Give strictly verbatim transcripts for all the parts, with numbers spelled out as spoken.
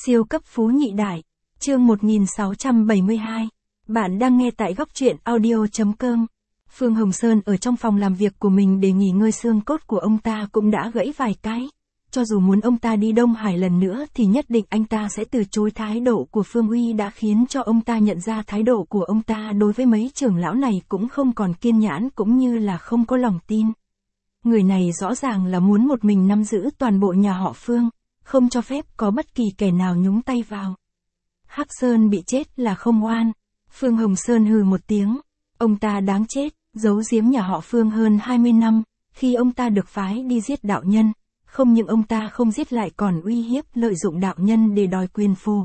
Siêu cấp phú nhị đại. Chương một nghìn sáu trăm bảy mươi hai. Bạn đang nghe tại góc truyện audio.com. Phương Hồng Sơn ở trong phòng làm việc của mình để nghỉ ngơi, xương cốt của ông ta cũng đã gãy vài cái. Cho dù muốn ông ta đi Đông Hải lần nữa thì nhất định anh ta sẽ từ chối. Thái độ của Phương Uy đã khiến cho ông ta nhận ra thái độ của ông ta đối với mấy trưởng lão này cũng không còn kiên nhẫn cũng như là không có lòng tin. Người này rõ ràng là muốn một mình nắm giữ toàn bộ nhà họ Phương, không cho phép có bất kỳ kẻ nào nhúng tay vào. Hắc Sơn bị chết là không oan. Phương Hồng Sơn hừ một tiếng. Ông ta đáng chết, giấu giếm nhà họ Phương hơn hai mươi năm, khi ông ta được phái đi giết đạo nhân. Không những ông ta không giết lại còn uy hiếp lợi dụng đạo nhân để đòi quyền phù.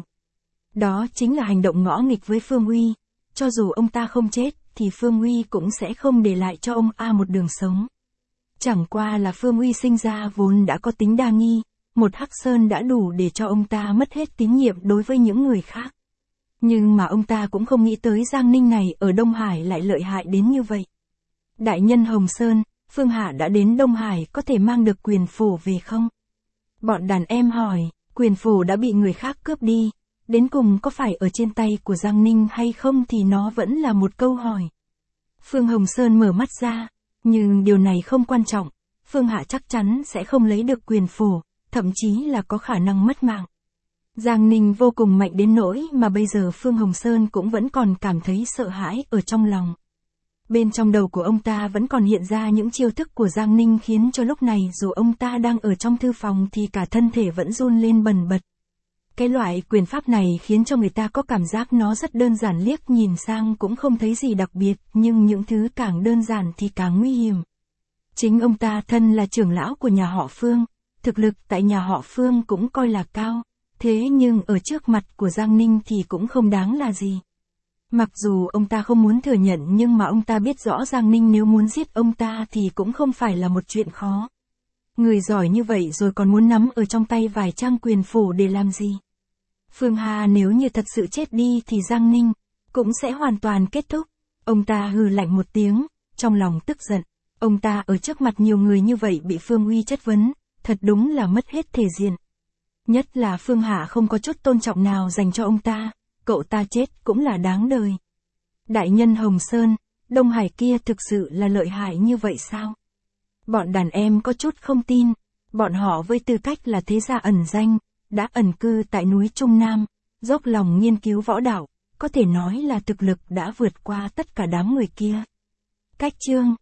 Đó chính là hành động ngõ nghịch với Phương Uy. Cho dù ông ta không chết, thì Phương Uy cũng sẽ không để lại cho ông A một đường sống. Chẳng qua là Phương Uy sinh ra vốn đã có tính đa nghi, một Hắc Sơn đã đủ để cho ông ta mất hết tín nhiệm đối với những người khác. Nhưng mà ông ta cũng không nghĩ tới Giang Ninh này ở Đông Hải lại lợi hại đến như vậy. Đại nhân Hồng Sơn, Phương Hạ đã đến Đông Hải, có thể mang được quyền phù về không? Bọn đàn em hỏi, quyền phù đã bị người khác cướp đi, đến cùng có phải ở trên tay của Giang Ninh hay không thì nó vẫn là một câu hỏi. Phương Hồng Sơn mở mắt ra, nhưng điều này không quan trọng, Phương Hạ chắc chắn sẽ không lấy được quyền phù, thậm chí là có khả năng mất mạng. Giang Ninh vô cùng mạnh đến nỗi mà bây giờ Phương Hồng Sơn cũng vẫn còn cảm thấy sợ hãi ở trong lòng. Bên trong đầu của ông ta vẫn còn hiện ra những chiêu thức của Giang Ninh khiến cho lúc này dù ông ta đang ở trong thư phòng thì cả thân thể vẫn run lên bần bật. Cái loại quyền pháp này khiến cho người ta có cảm giác nó rất đơn giản, liếc nhìn sang cũng không thấy gì đặc biệt, nhưng những thứ càng đơn giản thì càng nguy hiểm. Chính ông ta thân là trưởng lão của nhà họ Phương, thực lực tại nhà họ Phương cũng coi là cao, thế nhưng ở trước mặt của Giang Ninh thì cũng không đáng là gì. Mặc dù ông ta không muốn thừa nhận nhưng mà ông ta biết rõ Giang Ninh nếu muốn giết ông ta thì cũng không phải là một chuyện khó. Người giỏi như vậy rồi còn muốn nắm ở trong tay vài trang quyền phù để làm gì? Phương Hà nếu như thật sự chết đi thì Giang Ninh cũng sẽ hoàn toàn kết thúc. Ông ta hừ lạnh một tiếng, trong lòng tức giận. Ông ta ở trước mặt nhiều người như vậy bị Phương Uy chất vấn, thật đúng là mất hết thể diện. Nhất là Phương Hạ không có chút tôn trọng nào dành cho ông ta, cậu ta chết cũng là đáng đời. Đại nhân Hồng Sơn, Đông Hải kia thực sự là lợi hại như vậy sao? Bọn đàn em có chút không tin, bọn họ với tư cách là thế gia ẩn danh, đã ẩn cư tại núi Trung Nam, dốc lòng nghiên cứu võ đạo, có thể nói là thực lực đã vượt qua tất cả đám người kia. Cách chương